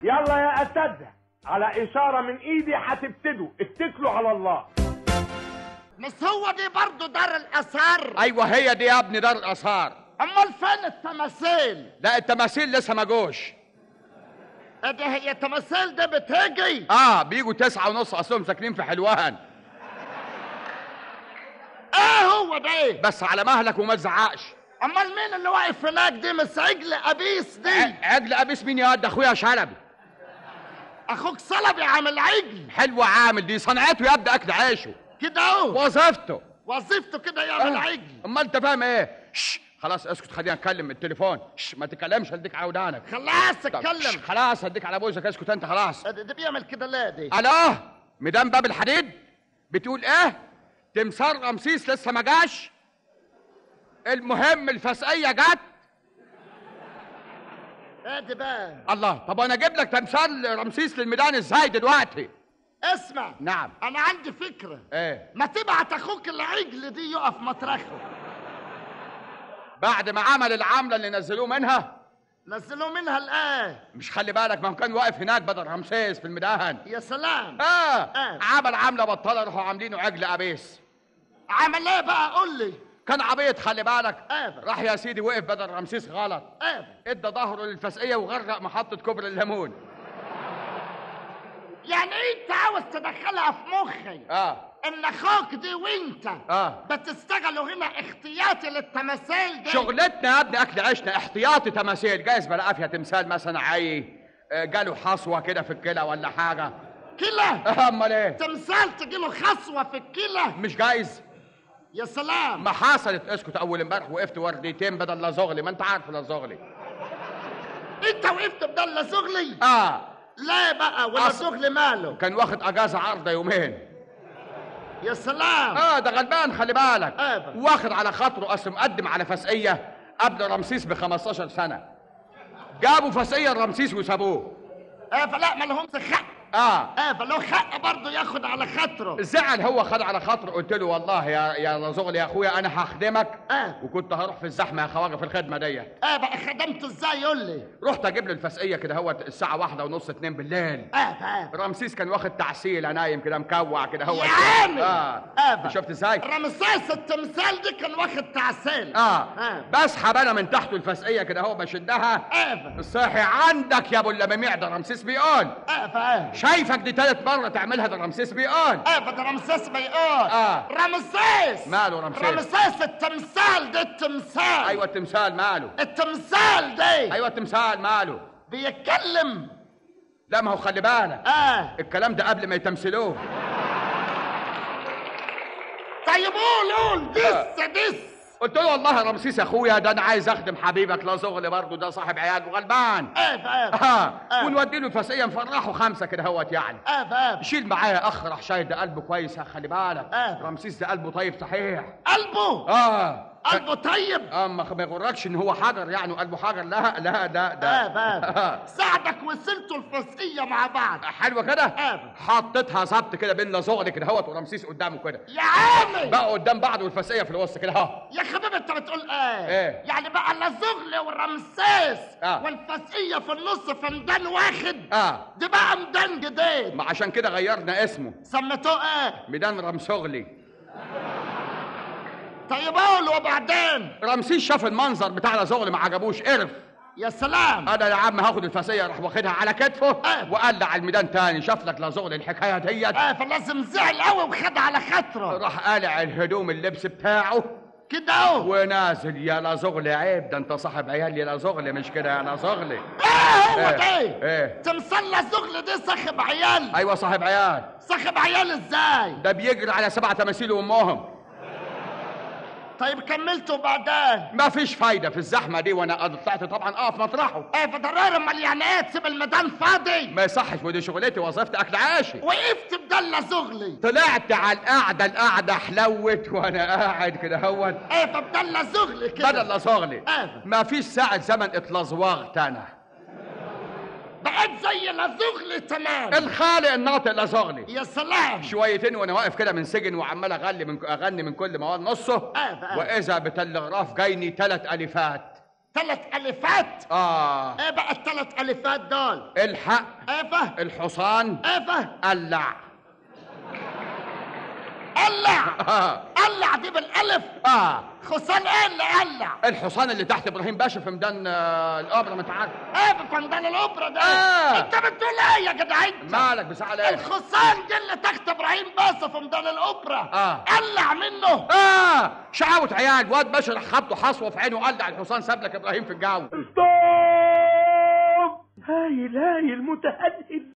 يلا يا اساتذه، على اشاره من ايدي هتبتدوا، اتكلوا على الله. مش هو دي برضه دار الاثار؟ ايوه هي دي يا ابني دار الاثار. امال فين التماثيل؟ لا التماثيل لسه ما جوش. ادي هي التماثيل دي بتيجي؟ بيجوا 9:30 اصلهم ساكنين في حلوان. ايه هو ده؟ بس على مهلك وما تزعقش. امال مين اللي واقف هناك دي؟ مش عجل ابيس دي؟ عجل ابيس مين يا واد؟ اخويا شلبي. اخوك صلبي عامل عجل؟ حلو عامل، دي صنعته يا ابني، اكل عيشه كده اهو. وظيفته كده يعمل عجل. امال انت فاهم ايه؟ خلاص اسكت، خلينا نتكلم التليفون. ما تتكلمش، هديك على ودانك. خلاص اتكلم. خلاص هديك على بوزك، اسكت انت خلاص. ده بيعمل كده ليه دي؟ الو ميدان باب الحديد، بتقول ايه؟ تمثال رمسيس لسه ما جاش؟ المهم الفسقيه جت. ادي بقى. الله، طب انا اجيب لك تمثال رمسيس للميدان ازاي دلوقتي؟ اسمع. نعم. انا عندي فكره. ايه؟ ما تبعت اخوك العجل دي يقف مطرحه بعد ما عمل العمله اللي نزلوه منها. نزلوه منها الايه؟ مش خلي بالك، ما هو كان واقف هناك بدل رمسيس في الميدان. يا سلام. عمل عمله بطاله، راحوا عاملينه عجل ابيس. عمل ايه بقى؟ قول لي. كان عبيط خلي بالك. راح يا سيدي وقف بدل رمسيس غلط. ادى ظهره للفسقيه وغرق محطه كوبري الليمون. يعني انت عاوز تدخلها في مخي ان اخوك دي وانت بتشتغلوا هنا احتياطي للتماثيل دي؟ شغلتنا يا ابني اكل عيشنا، احتياطي تماثيل. جايز بلا فيها تمثال مثلا جاله حصوه كده في الكلى ولا حاجه. كلى؟ امال ايه؟ تمثال تجيله خصوه في الكلى؟ مش جايز. يا سلام. ما حصلت. اسكت، اول امبارح وقفت ورديتين بدل لازغلي، ما انت عارف لازغلي. انت وقفت بدل لازغلي؟ لا بقى، ولا زغلي ماله؟ كان واخد اجازه عارضه يومين. يا سلام. ده غلبان خلي بالك. واخد على خاطره، اصل مقدم على فسقيه قبل رمسيس ب 15 سنه. جابوا فسقيه رمسيس وسابوه. فلا ما لهمش حق. فلو حق برضه ياخد على خاطره. زعل هو، خد على خاطره. قلت له والله يا زغلي يا اخويا انا هخدمك. وكنت هروح في الزحمه يا خواجه في الخدمه دي. بقى خدمته ازاي؟ يقول لي. رحت اجيب له الفسقيه كده هو الساعه 1:30 2 بالليل. رمسيس كان واخد تعسيله نايم كده مكوع كده هو. يا عيني. شفت ازاي؟ رمسيس التمثال دي كان واخد تعسيل. بسحب انا من تحته الفسقيه كده هو بشدها. صحي عندك يا ابو اللماميع، ده رمسيس بيقول. شايفك دي 3 مرة تعملها، ده رمسيس بيقول. ده رمسيس بيقول. رمسيس ماله رمسيس؟ رمسيس التمثال ده التمثال. ايوه التمثال ماله؟ التمثال ده ايوه التمثال ماله؟ بيتكلم. لا ما هو خلي بالك. الكلام ده قبل ما يتمثلوه. طيب قول دس. قلت له والله يا رمسيس يا اخويا، ده انا عايز اخدم حبيبك لازغلي برضه، ده صاحب عيال وغلبان. ونودي له الفسقيه نفرحه 5 كده هوت يعني. شيل معايا اخ راح شايل، ده قلبه كويس خلي بالك. رمسيس ده قلبه طيب صحيح. قلبه؟ قلبه طيب؟ ما يغركش ان هو حجر يعني، قلبه حجر. لا ده ساعدك وصلتوا الفسقيه مع بعض. حلوه كده. حطيتها ظبط كده بين لازغلي كده هوت ورمسيس قدامه كده. يا عامي بقى قدام بعض والفسقيه في الوسط كده اهو. يا حبيبي انت بتقول ايه؟ يعني بقى لازغلي ورمسيس والفسقيه في النص فندان واحد. دي بقى ميدان جديد. ما عشان كده غيرنا اسمه. سميتوه ايه؟ ميدان رمسغلي. طيب قول. وبعدين رمسيس شاف المنظر بتاع لازغلي ما عجبوش، قرف. يا سلام. انا يا عم هاخد الفسقيه، راح واخدها على كتفه وقلع على الميدان تاني. شاف لك لازغلي الحكايه ديت. فلازم زعل قوي وخد على خاطره. راح قالع الهدوم اللبس بتاعه كده اهو ونازل. يا لازغلي عيب، ده انت صاحب عيال يا لازغلي، مش كده يا لازغلي. هو ده تمثال لازغلي ده صاحب عيال. ايوه صاحب عيال. صاحب عيال ازاي؟ ده بيجري على 7 تماثيل وامهم. طيب كملته بعدين؟ ما فيش فايده في الزحمه دي، وانا طلعت طبعا اقف مطرحه. فضرار. امال يعني ايه تسيب الميدان فاضي؟ ما يصحش، ودي شغلتي وظيفتي اكل عاشي. وقفت بدل لازغلي. طلعت على القعده حلوت وانا قاعد كده هوت. فبدل لازغلي كده. بدل لازغلي. ما فيش ساعه زمن اتلزوغت انا. بقيت زي لازغلي تمام. الخالق الناطق لازغلي. يا سلام. شويتين وانا واقف كده من سجن وعمال اغني من كل موال نصه. واذا بتلغراف جايني 3 ألفات. 3 ألفات. ايه بقى ال3 ألفات دول؟ الحق. ايه الحصان. ايه قلع. قلع دي بالالف. حصان ايه اللي قلع؟ الحصان اللي تحت ابراهيم باشا في ميدان الاوبرا، ما انت عارف. ايه في ميدان الاوبرا ده؟ انت بتقول ايه يا جدع انت؟ مالك بزعل ايه؟ الحصان دي اللي تحت ابراهيم باشا في ميدان الاوبرا. قلع منه. شعوت عيال، واد باشا راح خبطه حصوه في عينه وقلع الحصان، ساب لك ابراهيم في الجو. هايل متهدد.